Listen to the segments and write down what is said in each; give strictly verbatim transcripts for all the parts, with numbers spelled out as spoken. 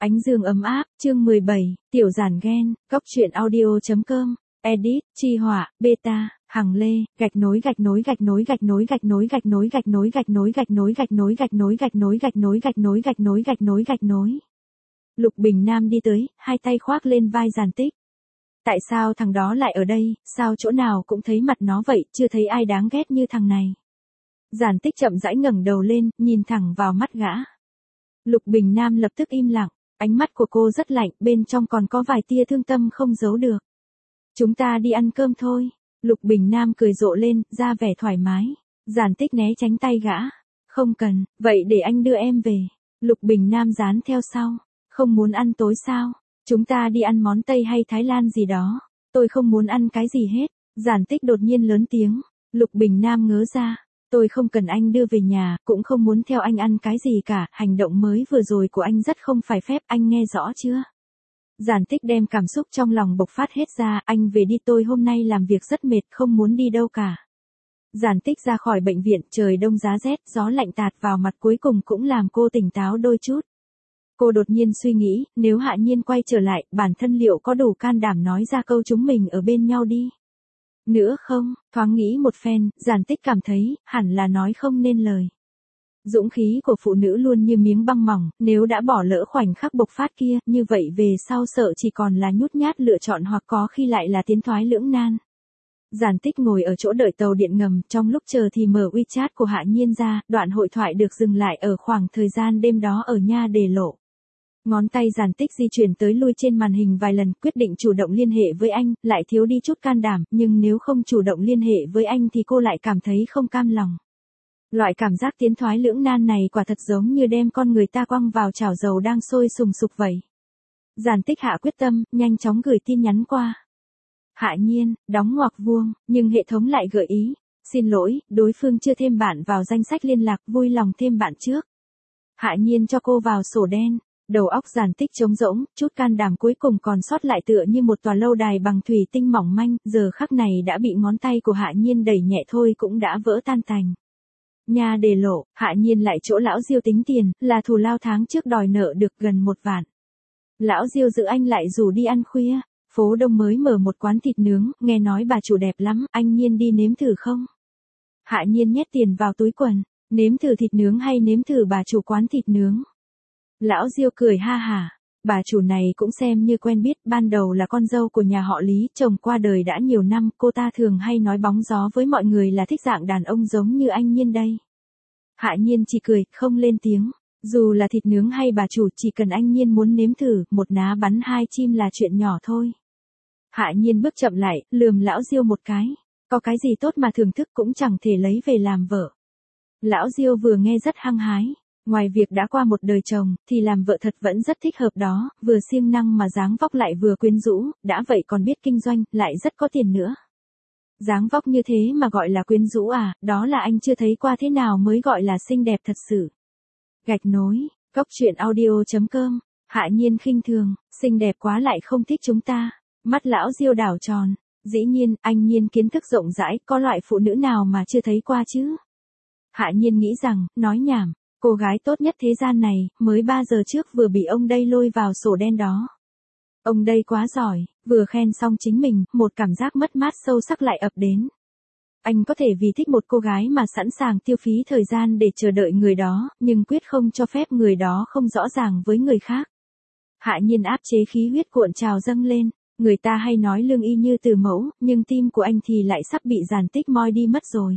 Ánh dương ấm áp, chương mười bảy, tiểu giản ghen, góc truyện audio chấm com, edit, chi họa, beta, Hằng Lê, gạch nối gạch nối gạch nối gạch nối gạch nối gạch nối gạch nối gạch nối gạch nối gạch nối gạch nối gạch nối gạch nối gạch nối gạch nối gạch nối gạch nối. Lục Bình Nam đi tới, hai tay khoác lên vai Giản Tích. Tại sao thằng đó lại ở đây, sao chỗ nào cũng thấy mặt nó vậy, chưa thấy ai đáng ghét như thằng này. Giản Tích chậm rãi ngẩng đầu lên, nhìn thẳng vào mắt gã. Lục Bình Nam lập tức im lặng, ánh mắt của cô rất lạnh, bên trong còn có vài tia thương tâm không giấu được. Chúng ta đi ăn cơm thôi. Lục Bình Nam cười rộ lên, ra vẻ thoải mái. Giản Tích né tránh tay gã. Không cần, vậy để anh đưa em về. Lục Bình Nam dán theo sau. Không muốn ăn tối sao? Chúng ta đi ăn món Tây hay Thái Lan gì đó. Tôi không muốn ăn cái gì hết. Giản Tích đột nhiên lớn tiếng. Lục Bình Nam ngớ ra. Tôi không cần anh đưa về nhà, cũng không muốn theo anh ăn cái gì cả. Hành động mới vừa rồi của anh rất không phải phép, anh nghe rõ chưa? Giản Tích đem cảm xúc trong lòng bộc phát hết ra. Anh về đi, tôi hôm nay làm việc rất mệt, không muốn đi đâu cả. Giản Tích ra khỏi bệnh viện, trời đông giá rét, gió lạnh tạt vào mặt cuối cùng cũng làm cô tỉnh táo đôi chút. Cô đột nhiên suy nghĩ, nếu Hạ Nhiên quay trở lại, bản thân liệu có đủ can đảm nói ra câu chúng mình ở bên nhau đi? Nữa không, thoáng nghĩ một phen, Giản Tích cảm thấy, hẳn là nói không nên lời. Dũng khí của phụ nữ luôn như miếng băng mỏng, nếu đã bỏ lỡ khoảnh khắc bộc phát kia, như vậy về sau sợ chỉ còn là nhút nhát lựa chọn hoặc có khi lại là tiến thoái lưỡng nan. Giản Tích ngồi ở chỗ đợi tàu điện ngầm, trong lúc chờ thì mở WeChat của Hạ Nhiên ra, đoạn hội thoại được dừng lại ở khoảng thời gian đêm đó ở Nha Đề Lộ. Ngón tay Giản Tích di chuyển tới lui trên màn hình vài lần, quyết định chủ động liên hệ với anh, lại thiếu đi chút can đảm, nhưng nếu không chủ động liên hệ với anh thì cô lại cảm thấy không cam lòng. Loại cảm giác tiến thoái lưỡng nan này quả thật giống như đem con người ta quăng vào chảo dầu đang sôi sùng sục vậy. Giản Tích hạ quyết tâm, nhanh chóng gửi tin nhắn qua. Hạ Nhiên, đóng ngoặc vuông, nhưng hệ thống lại gợi ý. Xin lỗi, đối phương chưa thêm bạn vào danh sách liên lạc, vui lòng thêm bạn trước. Hạ Nhiên cho cô vào sổ đen. Đầu óc Giản Tích trống rỗng, chút can đảm cuối cùng còn sót lại tựa như một tòa lâu đài bằng thủy tinh mỏng manh, giờ khắc này đã bị ngón tay của Hạ Nhiên đẩy nhẹ thôi cũng đã vỡ tan tành. Nha Đề Lộ, Hạ Nhiên lại chỗ lão Diêu tính tiền, là thù lao tháng trước đòi nợ được gần một vạn. Lão Diêu giữ anh lại rủ đi ăn khuya, phố Đông mới mở một quán thịt nướng, nghe nói bà chủ đẹp lắm, anh Nhiên đi nếm thử không? Hạ Nhiên nhét tiền vào túi quần, nếm thử thịt nướng hay nếm thử bà chủ quán thịt nướng? Lão Diêu cười ha hả, bà chủ này cũng xem như quen biết, ban đầu là con dâu của nhà họ Lý, chồng qua đời đã nhiều năm, cô ta thường hay nói bóng gió với mọi người là thích dạng đàn ông giống như anh Nhiên đây. Hạ Nhiên chỉ cười, không lên tiếng, dù là thịt nướng hay bà chủ chỉ cần anh Nhiên muốn nếm thử, một ná bắn hai chim là chuyện nhỏ thôi. Hạ Nhiên bước chậm lại, lườm lão Diêu một cái, có cái gì tốt mà thưởng thức cũng chẳng thể lấy về làm vợ. Lão Diêu vừa nghe rất hăng hái. Ngoài việc đã qua một đời chồng, thì làm vợ thật vẫn rất thích hợp đó, vừa siêng năng mà dáng vóc lại vừa quyến rũ, đã vậy còn biết kinh doanh, lại rất có tiền nữa. Dáng vóc như thế mà gọi là quyến rũ à, đó là anh chưa thấy qua thế nào mới gọi là xinh đẹp thật sự. Gạch nối, góc truyện audio chấm com, Hạ Nhiên khinh thường, xinh đẹp quá lại không thích chúng ta. Mắt lão Diêu đảo tròn, dĩ nhiên, anh Nhiên kiến thức rộng rãi, có loại phụ nữ nào mà chưa thấy qua chứ. Hạ Nhiên nghĩ rằng, nói nhảm. Cô gái tốt nhất thế gian này, mới ba giờ trước vừa bị ông đây lôi vào sổ đen đó. Ông đây quá giỏi, vừa khen xong chính mình, một cảm giác mất mát sâu sắc lại ập đến. Anh có thể vì thích một cô gái mà sẵn sàng tiêu phí thời gian để chờ đợi người đó, nhưng quyết không cho phép người đó không rõ ràng với người khác. Hạ Nhiên áp chế khí huyết cuộn trào dâng lên, người ta hay nói lương y như từ mẫu, nhưng tim của anh thì lại sắp bị Giản Tích moi đi mất rồi.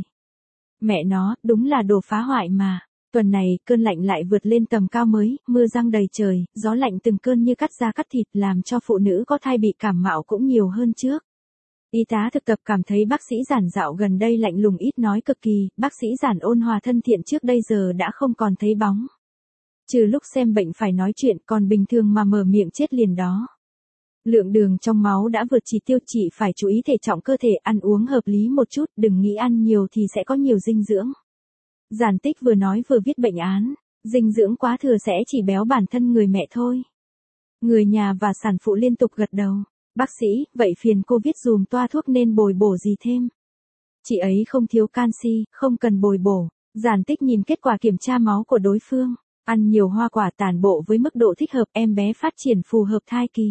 Mẹ nó, đúng là đồ phá hoại mà. Tuần này, cơn lạnh lại vượt lên tầm cao mới, mưa giăng đầy trời, gió lạnh từng cơn như cắt da cắt thịt làm cho phụ nữ có thai bị cảm mạo cũng nhiều hơn trước. Y tá thực tập cảm thấy bác sĩ Giản dạo gần đây lạnh lùng ít nói cực kỳ, bác sĩ Giản ôn hòa thân thiện trước đây giờ đã không còn thấy bóng. Trừ lúc xem bệnh phải nói chuyện, còn bình thường mà mở miệng chết liền đó. Lượng đường trong máu đã vượt chỉ tiêu, chị phải chú ý thể trọng cơ thể, ăn uống hợp lý một chút, đừng nghĩ ăn nhiều thì sẽ có nhiều dinh dưỡng. Giản Tích vừa nói vừa viết bệnh án, dinh dưỡng quá thừa sẽ chỉ béo bản thân người mẹ thôi. Người nhà và sản phụ liên tục gật đầu. Bác sĩ, vậy phiền cô viết dùm toa thuốc nên bồi bổ gì thêm? Chị ấy không thiếu canxi, không cần bồi bổ. Giản Tích nhìn kết quả kiểm tra máu của đối phương. Ăn nhiều hoa quả tản bộ với mức độ thích hợp, em bé phát triển phù hợp thai kỳ.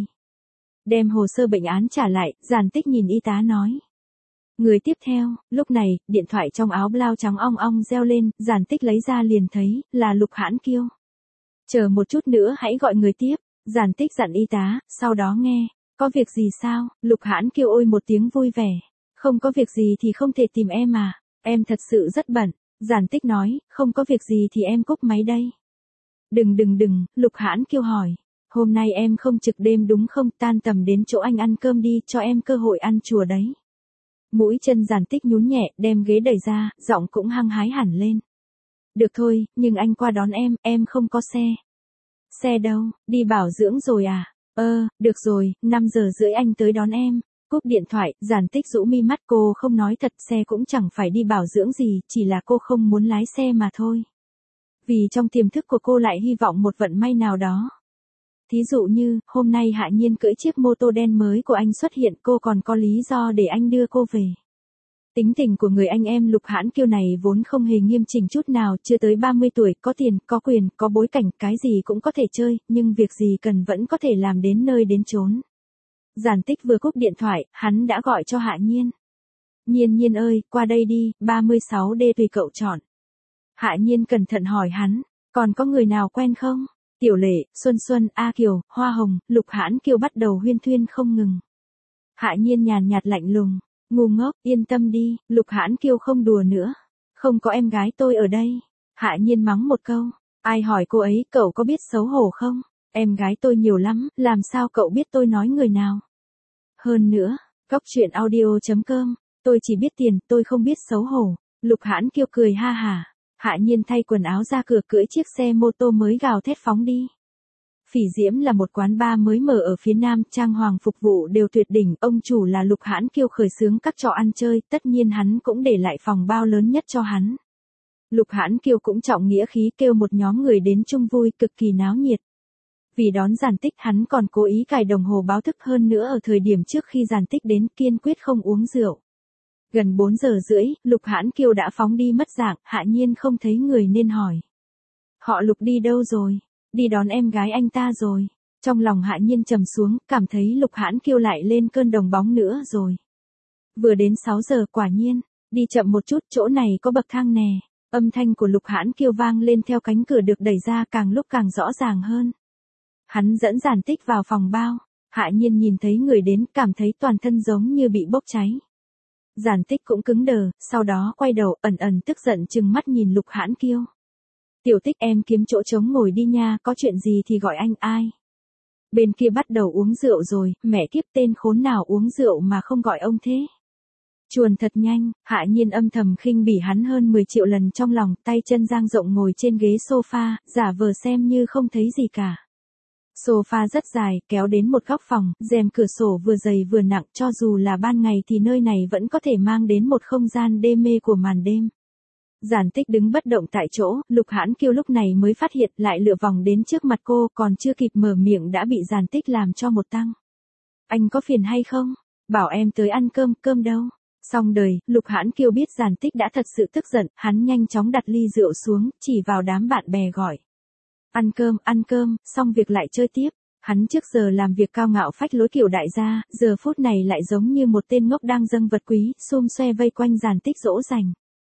Đem hồ sơ bệnh án trả lại, Giản Tích nhìn y tá nói. Người tiếp theo, lúc này, điện thoại trong áo blau trắng ong ong reo lên, Giản Tích lấy ra liền thấy, là Lục Hãn Kiêu. Chờ một chút nữa hãy gọi người tiếp, Giản Tích dặn y tá, sau đó nghe, có việc gì sao, Lục Hãn Kiêu ôi một tiếng vui vẻ, không có việc gì thì không thể tìm em à, em thật sự rất bận, Giản Tích nói, không có việc gì thì em cúp máy đây. Đừng đừng đừng, Lục Hãn Kiêu hỏi, hôm nay em không trực đêm đúng không, tan tầm đến chỗ anh ăn cơm đi, cho em cơ hội ăn chùa đấy. Mũi chân Giản Tích nhún nhẹ, đem ghế đẩy ra, giọng cũng hăng hái hẳn lên. Được thôi, nhưng anh qua đón em, em không có xe. Xe đâu, đi bảo dưỡng rồi à? Ơ, được rồi, năm giờ rưỡi anh tới đón em. Cúp điện thoại, Giản Tích rũ mi mắt, cô không nói thật, xe cũng chẳng phải đi bảo dưỡng gì, chỉ là cô không muốn lái xe mà thôi. Vì trong tiềm thức của cô lại hy vọng một vận may nào đó. Thí dụ như, hôm nay Hạ Nhiên cưỡi chiếc mô tô đen mới của anh xuất hiện, cô còn có lý do để anh đưa cô về. Tính tình của người anh em Lục Hãn Kiêu này vốn không hề nghiêm chỉnh chút nào, chưa tới ba mươi tuổi, có tiền, có quyền, có bối cảnh, cái gì cũng có thể chơi, nhưng việc gì cần vẫn có thể làm đến nơi đến chốn. Giản Tích vừa cúp điện thoại, hắn đã gọi cho Hạ Nhiên. Nhiên Nhiên ơi, qua đây đi, ba mươi sáu D tùy cậu chọn. Hạ Nhiên cẩn thận hỏi hắn, còn có người nào quen không? Tiểu Lệ, Xuân Xuân, A Kiều, Hoa Hồng, Lục Hãn Kiêu bắt đầu huyên thuyên không ngừng. Hạ Nhiên nhàn nhạt lạnh lùng, ngu ngốc, yên tâm đi, Lục Hãn Kiêu không đùa nữa. Không có em gái tôi ở đây. Hạ Nhiên mắng một câu, ai hỏi cô ấy, cậu có biết xấu hổ không? Em gái tôi nhiều lắm, làm sao cậu biết tôi nói người nào? Hơn nữa, Cóc Truyện Audio chấm com, tôi chỉ biết tiền, tôi không biết xấu hổ. Lục Hãn Kiêu cười ha hả. Hạ Nhiên thay quần áo ra cửa cưỡi chiếc xe mô tô mới gào thét phóng đi. Phỉ Diễm là một quán bar mới mở ở phía Nam, trang hoàng phục vụ đều tuyệt đỉnh, ông chủ là Lục Hãn Kiêu khởi xướng các trò ăn chơi, tất nhiên hắn cũng để lại phòng bao lớn nhất cho hắn. Lục Hãn Kiêu cũng trọng nghĩa khí kêu một nhóm người đến chung vui, cực kỳ náo nhiệt. Vì đón Giản Tích, hắn còn cố ý cài đồng hồ báo thức, hơn nữa ở thời điểm trước khi Giản Tích đến kiên quyết không uống rượu. Gần bốn giờ rưỡi, Lục Hãn Kiêu đã phóng đi mất dạng, Hạ Nhiên không thấy người nên hỏi. Họ Lục đi đâu rồi? Đi đón em gái anh ta rồi. Trong lòng Hạ Nhiên trầm xuống, cảm thấy Lục Hãn Kiêu lại lên cơn đồng bóng nữa rồi. Vừa đến sáu giờ, quả nhiên, đi chậm một chút, chỗ này có bậc thang nè. Âm thanh của Lục Hãn Kiêu vang lên theo cánh cửa được đẩy ra, càng lúc càng rõ ràng hơn. Hắn dẫn Giản Tích vào phòng bao. Hạ Nhiên nhìn thấy người đến, cảm thấy toàn thân giống như bị bốc cháy. Giản Tích cũng cứng đờ, sau đó quay đầu, ẩn ẩn tức giận trừng mắt nhìn Lục Hãn Kiêu. Tiểu Tích, em kiếm chỗ trống ngồi đi nha, có chuyện gì thì gọi anh. Ai? Bên kia bắt đầu uống rượu rồi, mẹ kiếp, tên khốn nào uống rượu mà không gọi ông thế? Chuồn thật nhanh, Hạ Nhiên âm thầm khinh bỉ hắn hơn mười triệu lần trong lòng, tay chân dang rộng ngồi trên ghế sofa, giả vờ xem như không thấy gì cả. Sofa rất dài, kéo đến một góc phòng, rèm cửa sổ vừa dày vừa nặng, cho dù là ban ngày thì nơi này vẫn có thể mang đến một không gian đê mê của màn đêm. Giản Tích đứng bất động tại chỗ, Lục Hãn Kiêu lúc này mới phát hiện, lại lựa vòng đến trước mặt cô, còn chưa kịp mở miệng đã bị Giản Tích làm cho một tăng. Anh có phiền hay không? Bảo em tới ăn cơm, cơm đâu? Xong đời, Lục Hãn Kiêu biết Giản Tích đã thật sự tức giận, hắn nhanh chóng đặt ly rượu xuống, chỉ vào đám bạn bè gọi. Ăn cơm, ăn cơm, xong việc lại chơi tiếp. Hắn trước giờ làm việc cao ngạo phách lối kiểu đại gia, giờ phút này lại giống như một tên ngốc đang dâng vật quý, xum xoe vây quanh Giản Tích dỗ dành.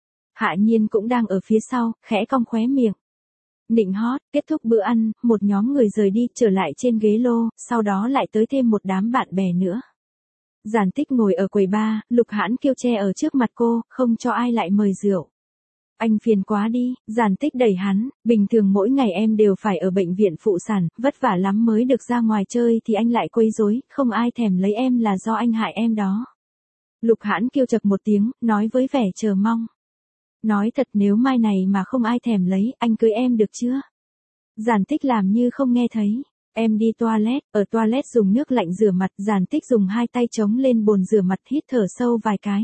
Hạ Nhiên cũng đang ở phía sau, khẽ cong khóe miệng. Nịnh hót, kết thúc bữa ăn, một nhóm người rời đi, trở lại trên ghế lô, sau đó lại tới thêm một đám bạn bè nữa. Giản Tích ngồi ở quầy bar, Lục Hãn Kiêu che ở trước mặt cô, không cho ai lại mời rượu. Anh phiền quá đi, Giản Tích đẩy hắn, bình thường mỗi ngày em đều phải ở bệnh viện phụ sản, vất vả lắm mới được ra ngoài chơi thì anh lại quấy rối, không ai thèm lấy em là do anh hại em đó. Lục Hãn Kiêu chậc một tiếng, nói với vẻ chờ mong. Nói thật, nếu mai này mà không ai thèm lấy, anh cưới em được chưa? Giản Tích làm như không nghe thấy. Em đi toilet, ở toilet dùng nước lạnh rửa mặt, Giản Tích dùng hai tay chống lên bồn rửa mặt, hít thở sâu vài cái.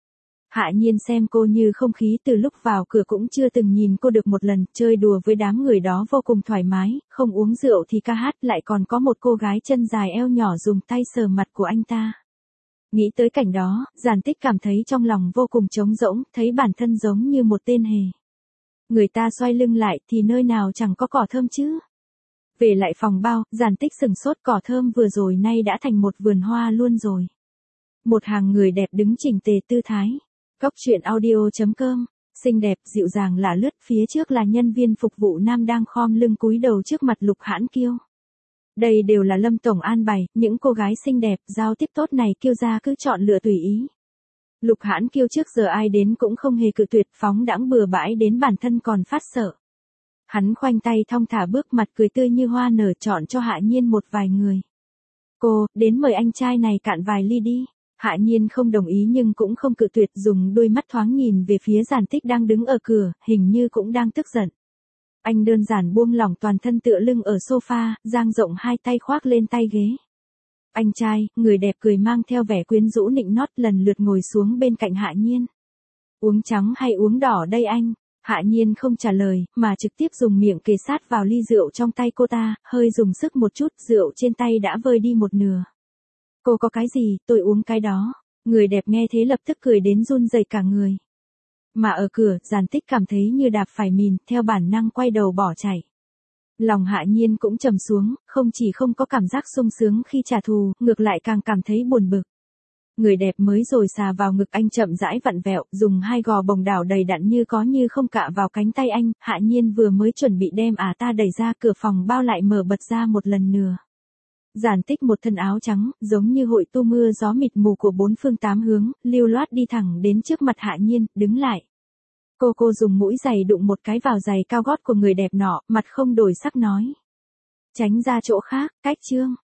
Hạ Nhiên xem cô như không khí, từ lúc vào cửa cũng chưa từng nhìn cô được một lần, chơi đùa với đám người đó vô cùng thoải mái, không uống rượu thì ca hát, lại còn có một cô gái chân dài eo nhỏ dùng tay sờ mặt của anh ta. Nghĩ tới cảnh đó, Giản Tích cảm thấy trong lòng vô cùng trống rỗng, thấy bản thân giống như một tên hề. Người ta xoay lưng lại thì nơi nào chẳng có cỏ thơm chứ. Về lại phòng bao, Giản Tích sừng sốt, cỏ thơm vừa rồi nay đã thành một vườn hoa luôn rồi. Một hàng người đẹp đứng chỉnh tề tư thái. Cóc truyện audio chấm com, xinh đẹp, dịu dàng lả lướt, phía trước là nhân viên phục vụ nam đang khom lưng cúi đầu trước mặt Lục Hãn Kiêu. Đây đều là Lâm tổng an bài, những cô gái xinh đẹp, giao tiếp tốt này Kiêu gia cứ chọn lựa tùy ý. Lục Hãn Kiêu trước giờ ai đến cũng không hề cự tuyệt, phóng đãng bừa bãi đến bản thân còn phát sợ. Hắn khoanh tay thong thả bước, mặt cười tươi như hoa nở, chọn cho Hạ Nhiên một vài người. Cô, đến mời anh trai này cạn vài ly đi. Hạ Nhiên không đồng ý nhưng cũng không cự tuyệt, dùng đôi mắt thoáng nhìn về phía Giản Tích đang đứng ở cửa, hình như cũng đang tức giận. Anh đơn giản buông lỏng toàn thân tựa lưng ở sofa, dang rộng hai tay khoác lên tay ghế. Anh trai, người đẹp cười mang theo vẻ quyến rũ nịnh nót, lần lượt ngồi xuống bên cạnh Hạ Nhiên. Uống trắng hay uống đỏ đây anh? Hạ Nhiên không trả lời, mà trực tiếp dùng miệng kề sát vào ly rượu trong tay cô ta, hơi dùng sức một chút, rượu trên tay đã vơi đi một nửa. Cô có cái gì, tôi uống cái đó. Người đẹp nghe thế lập tức cười đến run rẩy cả người. Mà ở cửa, Giản Tích cảm thấy như đạp phải mìn, theo bản năng quay đầu bỏ chạy. Lòng Hạ Nhiên cũng trầm xuống, không chỉ không có cảm giác sung sướng khi trả thù, ngược lại càng cảm thấy buồn bực. Người đẹp mới rồi xà vào ngực anh chậm rãi vặn vẹo, dùng hai gò bồng đảo đầy đặn như có như không cạ vào cánh tay anh. Hạ Nhiên vừa mới chuẩn bị đem à ta đẩy ra, cửa phòng bao lại mở bật ra một lần nữa. Giản Tích một thân áo trắng, giống như hội tu mưa gió mịt mù của bốn phương tám hướng, lưu loát đi thẳng đến trước mặt Hạ Nhiên, đứng lại. Cô cô dùng mũi giày đụng một cái vào giày cao gót của người đẹp nọ, mặt không đổi sắc nói. Tránh ra chỗ khác, cách Trương.